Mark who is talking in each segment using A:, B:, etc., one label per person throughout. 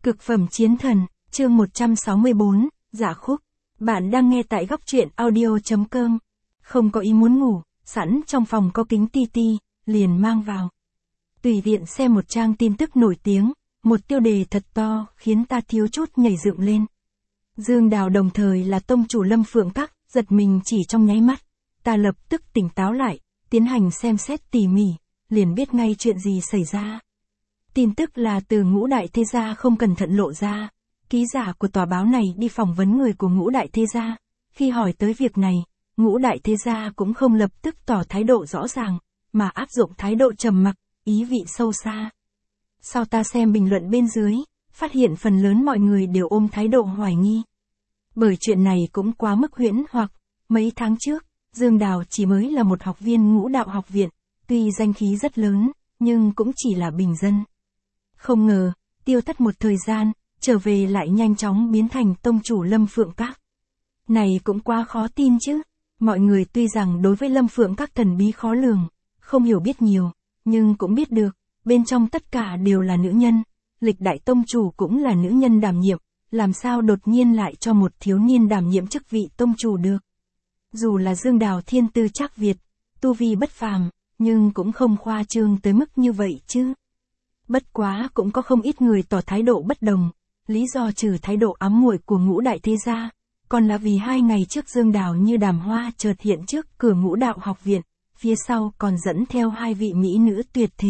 A: Cực phẩm chiến thần, chương 164, Dạ khúc. Bạn đang nghe tại góc truyện audio.com. Không có ý muốn ngủ, sẵn trong phòng có kính ti, liền mang vào. Tùy tiện xem một trang tin tức nổi tiếng, một tiêu đề thật to, khiến ta thiếu chút nhảy dựng lên. Dương Đào đồng thời là tông chủ Lâm Phượng Các, giật mình chỉ trong nháy mắt. Ta lập tức tỉnh táo lại, tiến hành xem xét tỉ mỉ, liền biết ngay chuyện gì xảy ra. Tin tức là từ Ngũ Đại Thế Gia không cẩn thận lộ ra. Ký giả của tòa báo này đi phỏng vấn người của Ngũ Đại Thế Gia. Khi hỏi tới việc này, Ngũ Đại Thế Gia cũng không lập tức tỏ thái độ rõ ràng, mà áp dụng thái độ trầm mặc, ý vị sâu xa. Sau ta xem bình luận bên dưới, phát hiện phần lớn mọi người đều ôm thái độ hoài nghi. Bởi chuyện này cũng quá mức huyễn hoặc, mấy tháng trước, Dương Đào chỉ mới là một học viên Ngũ Đạo học viện, tuy danh khí rất lớn, nhưng cũng chỉ là bình dân. Không ngờ, tiêu thất một thời gian, trở về lại nhanh chóng biến thành tông chủ Lâm Phượng Các. Này cũng quá khó tin chứ. Mọi người tuy rằng đối với Lâm Phượng Các thần bí khó lường, không hiểu biết nhiều, nhưng cũng biết được, bên trong tất cả đều là nữ nhân. Lịch đại tông chủ cũng là nữ nhân đảm nhiệm, làm sao đột nhiên lại cho một thiếu niên đảm nhiệm chức vị tông chủ được. Dù là Dương Đào thiên tư trác Việt, tu vi bất phàm, nhưng cũng không khoa trương tới mức như vậy chứ. Bất quá cũng có không ít người tỏ thái độ bất đồng, lý do trừ thái độ ám muội của Ngũ Đại Thế Gia, còn là vì 2 ngày trước Dương Đào như đàm hoa chợt hiện trước cửa Ngũ Đạo học viện, phía sau còn dẫn theo 2 vị mỹ nữ tuyệt thế.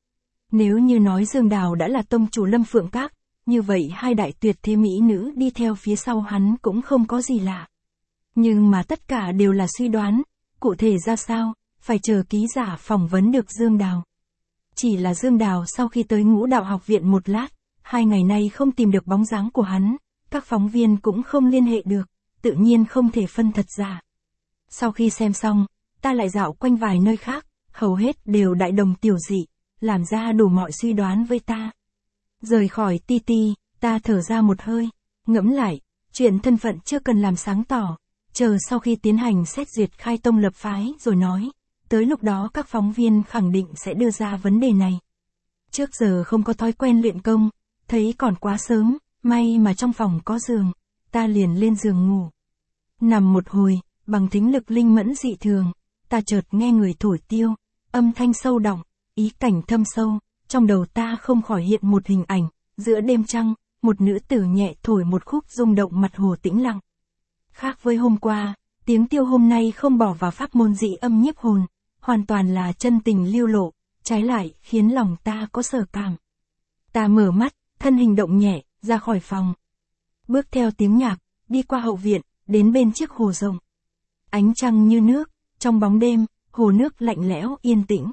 A: Nếu như nói Dương Đào đã là tông chủ Lâm Phượng Các, như vậy 2 đại tuyệt thế mỹ nữ đi theo phía sau hắn cũng không có gì lạ. Nhưng mà tất cả đều là suy đoán, cụ thể ra sao, phải chờ ký giả phỏng vấn được Dương Đào. Chỉ là Dương Đào sau khi tới Ngũ Đạo học viện một lát, 2 ngày nay không tìm được bóng dáng của hắn, các phóng viên cũng không liên hệ được, tự nhiên không thể phân thật giả. Sau khi xem xong, ta lại dạo quanh vài nơi khác, hầu hết đều đại đồng tiểu dị, làm ra đủ mọi suy đoán với ta. Rời khỏi ti, ta thở ra một hơi, ngẫm lại, chuyện thân phận chưa cần làm sáng tỏ, chờ sau khi tiến hành xét duyệt khai tông lập phái rồi nói. Tới lúc đó các phóng viên khẳng định sẽ đưa ra vấn đề này. Trước giờ không có thói quen luyện công, thấy còn quá sớm, may mà trong phòng có giường, ta liền lên giường ngủ. Nằm một hồi, bằng thính lực linh mẫn dị thường, ta chợt nghe người thổi tiêu, âm thanh sâu đọng, ý cảnh thâm sâu, trong đầu ta không khỏi hiện một hình ảnh, giữa đêm trăng, một nữ tử nhẹ thổi một khúc rung động mặt hồ tĩnh lặng. Khác với hôm qua, tiếng tiêu hôm nay không bỏ vào pháp môn dị âm nhiếp hồn, hoàn toàn là chân tình lưu lộ, trái lại khiến lòng ta có sở cảm. Ta mở mắt, thân hình động nhẹ, ra khỏi phòng. Bước theo tiếng nhạc, đi qua hậu viện, đến bên chiếc hồ rộng. Ánh trăng như nước, trong bóng đêm, hồ nước lạnh lẽo yên tĩnh.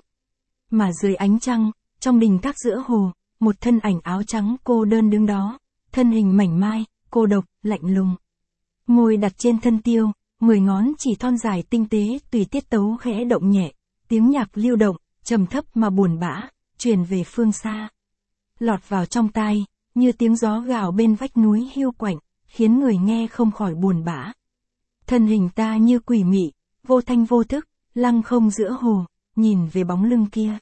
A: Mà dưới ánh trăng, trong đình các giữa hồ, một thân ảnh áo trắng cô đơn đứng đó, thân hình mảnh mai, cô độc, lạnh lùng. Môi đặt trên thân tiêu, 10 ngón chỉ thon dài tinh tế tùy tiết tấu khẽ động nhẹ, tiếng nhạc lưu động, trầm thấp mà buồn bã, truyền về phương xa. Lọt vào trong tai, như tiếng gió gào bên vách núi hiu quạnh, khiến người nghe không khỏi buồn bã. Thân hình ta như quỷ mị, vô thanh vô thức, lăng không giữa hồ, nhìn về bóng lưng kia.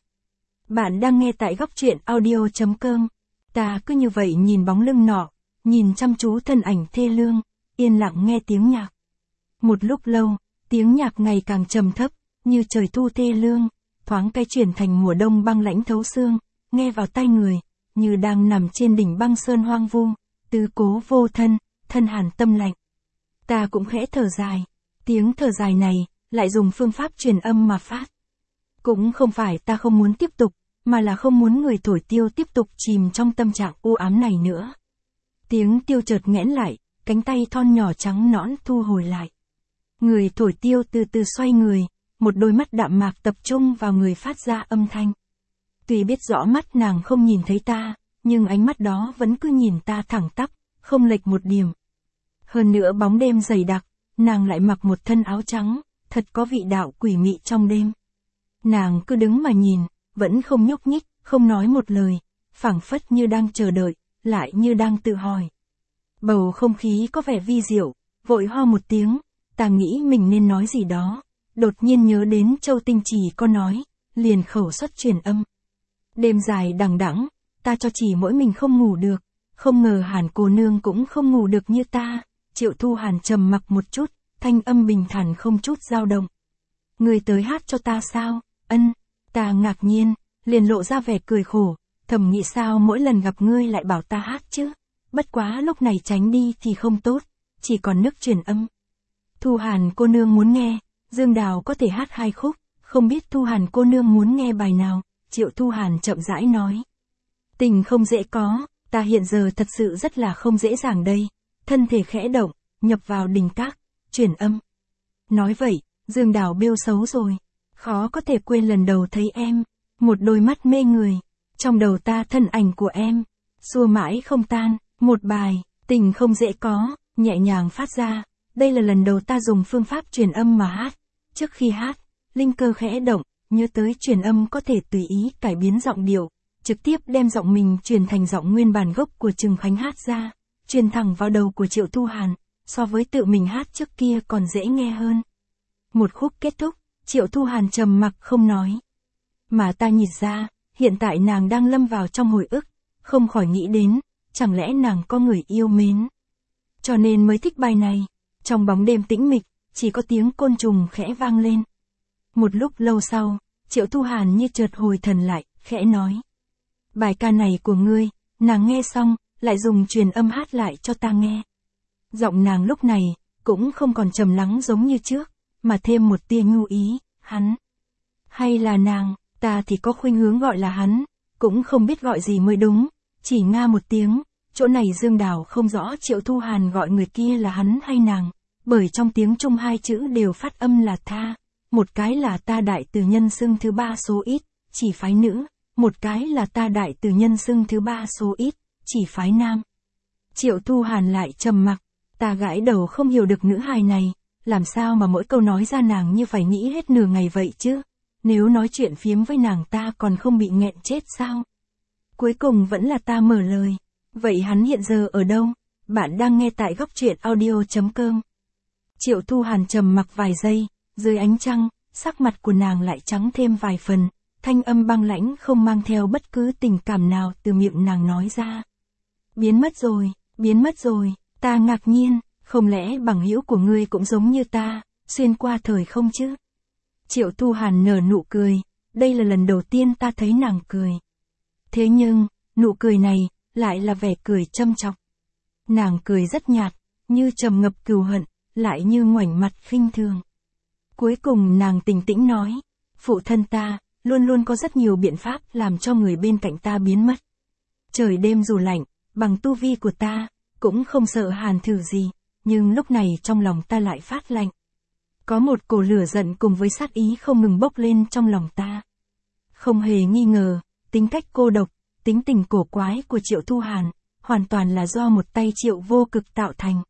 A: Bạn đang nghe tại góc truyện audio.com. Ta cứ như vậy nhìn bóng lưng nọ, nhìn chăm chú thân ảnh thê lương, yên lặng nghe tiếng nhạc. Một lúc lâu, tiếng nhạc ngày càng trầm thấp, như trời thu thê lương, thoáng cái chuyển thành mùa đông băng lãnh thấu xương, nghe vào tai người, như đang nằm trên đỉnh băng sơn hoang vu, tứ cố vô thân, thân hàn tâm lạnh. Ta cũng khẽ thở dài, tiếng thở dài này, lại dùng phương pháp truyền âm mà phát. Cũng không phải ta không muốn tiếp tục, mà là không muốn người thổi tiêu tiếp tục chìm trong tâm trạng u ám này nữa. Tiếng tiêu chợt nghẽn lại, cánh tay thon nhỏ trắng nõn thu hồi lại. Người thổi tiêu từ từ xoay người, một đôi mắt đạm mạc tập trung vào người phát ra âm thanh. Tuy biết rõ mắt nàng không nhìn thấy ta, nhưng ánh mắt đó vẫn cứ nhìn ta thẳng tắp, không lệch một điểm. Hơn nữa bóng đêm dày đặc, nàng lại mặc một thân áo trắng, thật có vị đạo quỷ mị trong đêm. Nàng cứ đứng mà nhìn, vẫn không nhúc nhích, không nói một lời, phảng phất như đang chờ đợi, lại như đang tự hỏi. Bầu không khí có vẻ vi diệu, vội ho một tiếng, ta nghĩ mình nên nói gì đó, đột nhiên nhớ đến Châu Tinh Trì có nói, liền khẩu xuất truyền âm. Đêm dài đằng đẵng, ta cho chỉ mỗi mình không ngủ được, không ngờ Hàn cô nương cũng không ngủ được như ta. Triệu Thu Hàn trầm mặc một chút, thanh âm bình thản không chút dao động. Ngươi tới hát cho ta sao? Ân, ta ngạc nhiên, liền lộ ra vẻ cười khổ, thầm nghĩ sao mỗi lần gặp ngươi lại bảo ta hát chứ? Bất quá lúc này tránh đi thì không tốt, chỉ còn nước truyền âm. Thu Hàn cô nương muốn nghe, Dương Đào có thể hát 2 khúc, không biết Thu Hàn cô nương muốn nghe bài nào? Triệu Thu Hàn chậm rãi nói. Tình không dễ có, ta hiện giờ thật sự rất là không dễ dàng đây. Thân thể khẽ động, nhập vào đình các, truyền âm. Nói vậy, Dương Đào bêu xấu rồi. Khó có thể quên lần đầu thấy em, một đôi mắt mê người. Trong đầu ta thân ảnh của em, xua mãi không tan, một bài, tình không dễ có, nhẹ nhàng phát ra. Đây là lần đầu ta dùng phương pháp truyền âm mà hát. Trước khi hát, linh cơ khẽ động, nhớ tới truyền âm có thể tùy ý cải biến giọng điệu, trực tiếp đem giọng mình truyền thành giọng nguyên bản gốc của Trừng Khánh hát ra, truyền thẳng vào đầu của Triệu Thu Hàn, so với tự mình hát trước kia còn dễ nghe hơn. Một khúc kết thúc, Triệu Thu Hàn trầm mặc không nói. Mà ta nhìn ra, hiện tại nàng đang lâm vào trong hồi ức, không khỏi nghĩ đến, chẳng lẽ nàng có người yêu mến. Cho nên mới thích bài này. Trong bóng đêm tĩnh mịch, chỉ có tiếng côn trùng khẽ vang lên. Một lúc lâu sau, Triệu Thu Hàn như chợt hồi thần lại, khẽ nói. Bài ca này của ngươi, nàng nghe xong, lại dùng truyền âm hát lại cho ta nghe. Giọng nàng lúc này, cũng không còn trầm lắng giống như trước, mà thêm một tia nhu ý, hắn. Hay là nàng, ta thì có khuynh hướng gọi là hắn, cũng không biết gọi gì mới đúng, chỉ nga một tiếng, chỗ này Dương Đào không rõ Triệu Thu Hàn gọi người kia là hắn hay nàng, bởi trong tiếng Trung 2 chữ đều phát âm là tha, một cái là ta đại từ nhân xưng thứ 3 số ít, chỉ phái nữ, một cái là ta đại từ nhân xưng thứ 3 số ít, chỉ phái nam. Triệu Thu Hàn lại trầm mặc, ta gãi đầu không hiểu được nữ hài này, làm sao mà mỗi câu nói ra nàng như phải nghĩ hết nửa ngày vậy chứ, nếu nói chuyện phiếm với nàng ta còn không bị nghẹn chết sao. Cuối cùng vẫn là ta mở lời, vậy hắn hiện giờ ở đâu? Bạn đang nghe tại Góc Truyện Audio.com. Triệu Thu Hàn trầm mặc vài giây, dưới ánh trăng, sắc mặt của nàng lại trắng thêm vài phần, thanh âm băng lãnh không mang theo bất cứ tình cảm nào từ miệng nàng nói ra. Biến mất rồi, ta ngạc nhiên, không lẽ bằng hữu của ngươi cũng giống như ta, xuyên qua thời không chứ? Triệu Thu Hàn nở nụ cười, đây là lần đầu tiên ta thấy nàng cười. Thế nhưng, nụ cười này, lại là vẻ cười châm chọc. Nàng cười rất nhạt, như trầm ngập cừu hận, lại như ngoảnh mặt khinh thường. Cuối cùng nàng bình tĩnh nói, phụ thân ta, luôn luôn có rất nhiều biện pháp làm cho người bên cạnh ta biến mất. Trời đêm dù lạnh, bằng tu vi của ta, cũng không sợ hàn thử gì, nhưng lúc này trong lòng ta lại phát lạnh. Có một cổ lửa giận cùng với sát ý không ngừng bốc lên trong lòng ta. Không hề nghi ngờ, tính cách cô độc, tính tình cổ quái của Triệu Thu Hàn, hoàn toàn là do một tay Triệu Vô Cực tạo thành.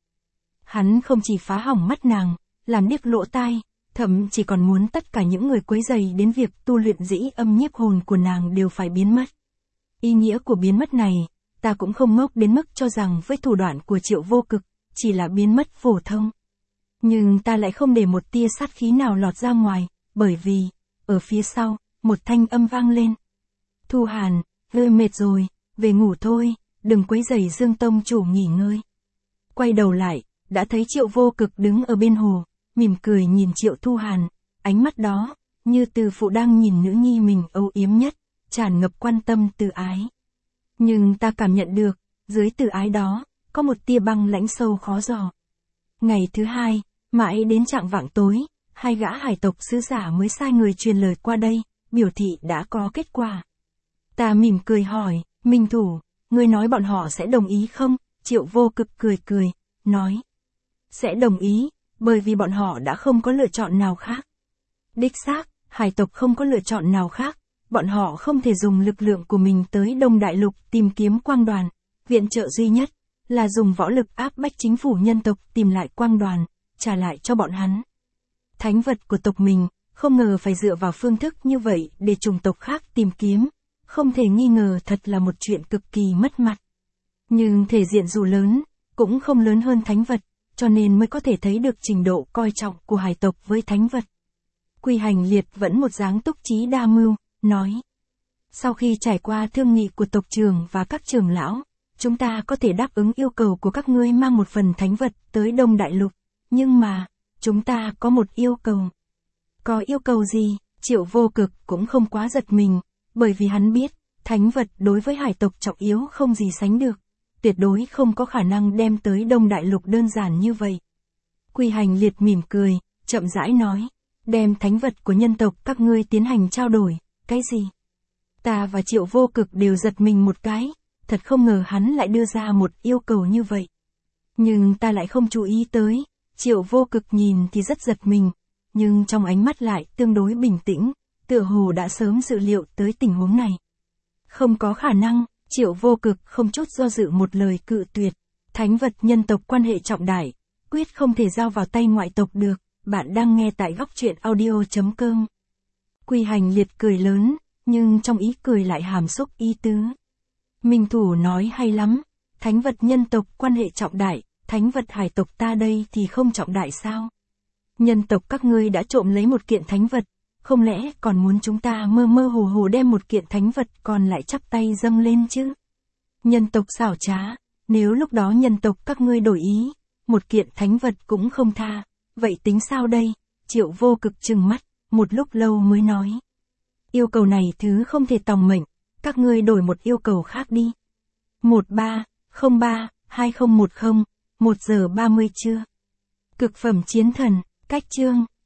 A: Hắn không chỉ phá hỏng mắt nàng, làm điếc lỗ tai, thậm chỉ còn muốn tất cả những người quấy rầy đến việc tu luyện dĩ âm nhiếp hồn của nàng đều phải biến mất. Ý nghĩa của biến mất này, ta cũng không ngốc đến mức cho rằng với thủ đoạn của Triệu Vô Cực, chỉ là biến mất phổ thông. Nhưng ta lại không để một tia sát khí nào lọt ra ngoài, bởi vì, ở phía sau, một thanh âm vang lên. Thu Hàn, hơi mệt rồi, về ngủ thôi, đừng quấy rầy Dương Tông chủ nghỉ ngơi. Quay đầu lại, đã thấy Triệu Vô Cực đứng ở bên hồ, mỉm cười nhìn Triệu Thu Hàn, ánh mắt đó, như từ phụ đang nhìn nữ nhi mình âu yếm nhất, tràn ngập quan tâm từ ái. Nhưng ta cảm nhận được, dưới từ ái đó, có một tia băng lãnh sâu khó dò. Ngày thứ hai, mãi đến chạng vạng tối, 2 gã hải tộc sứ giả mới sai người truyền lời qua đây, biểu thị đã có kết quả. Ta mỉm cười hỏi, Minh Thủ, ngươi nói bọn họ sẽ đồng ý không? Triệu Vô Cực cười, nói. Sẽ đồng ý, bởi vì bọn họ đã không có lựa chọn nào khác. Đích xác, hải tộc không có lựa chọn nào khác, bọn họ không thể dùng lực lượng của mình tới Đông Đại Lục tìm kiếm quang đoàn, viện trợ duy nhất, là dùng võ lực áp bách chính phủ nhân tộc tìm lại quang đoàn, trả lại cho bọn hắn. Thánh vật của tộc mình, không ngờ phải dựa vào phương thức như vậy để chủng tộc khác tìm kiếm, không thể nghi ngờ thật là một chuyện cực kỳ mất mặt. Nhưng thể diện dù lớn, cũng không lớn hơn thánh vật, cho nên mới có thể thấy được trình độ coi trọng của hải tộc với thánh vật. Quy Hành Liệt vẫn một dáng túc trí đa mưu, nói. Sau khi trải qua thương nghị của tộc trưởng và các trưởng lão, chúng ta có thể đáp ứng yêu cầu của các ngươi mang một phần thánh vật tới Đông Đại Lục, nhưng mà, chúng ta có một yêu cầu. Có yêu cầu gì? Triệu Vô Cực cũng không quá giật mình, bởi vì hắn biết, thánh vật đối với hải tộc trọng yếu không gì sánh được, tuyệt đối không có khả năng đem tới Đông Đại Lục đơn giản như vậy. Quy Hành Liệt mỉm cười, chậm rãi nói, đem thánh vật của nhân tộc các ngươi tiến hành trao đổi, cái gì? Ta và Triệu Vô Cực đều giật mình một cái, thật không ngờ hắn lại đưa ra một yêu cầu như vậy. Nhưng ta lại không chú ý tới, Triệu Vô Cực nhìn thì rất giật mình, nhưng trong ánh mắt lại tương đối bình tĩnh, tựa hồ đã sớm dự liệu tới tình huống này. Không có khả năng, Triệu Vô Cực không chút do dự một lời cự tuyệt, thánh vật nhân tộc quan hệ trọng đại, quyết không thể giao vào tay ngoại tộc được. Bạn đang nghe tại Góc Truyện Audio.com. Quy Hành Liệt cười lớn, nhưng trong ý cười lại hàm xúc ý tứ. Minh Thủ nói hay lắm, thánh vật nhân tộc quan hệ trọng đại, thánh vật hải tộc ta đây thì không trọng đại sao? Nhân tộc các ngươi đã trộm lấy một kiện thánh vật, không lẽ còn muốn chúng ta mơ mơ hồ hồ đem một kiện thánh vật còn lại chắp tay dâng lên chứ? Nhân tộc xảo trá, nếu lúc đó nhân tộc các ngươi đổi ý, một kiện thánh vật cũng không tha, vậy tính sao đây? Triệu Vô Cực trừng mắt, một lúc lâu mới nói. Yêu cầu này thứ không thể tòng mệnh, các ngươi đổi một yêu cầu khác đi. 1303-2010, 1 giờ 30 trưa. Cực phẩm chiến thần, cách chương,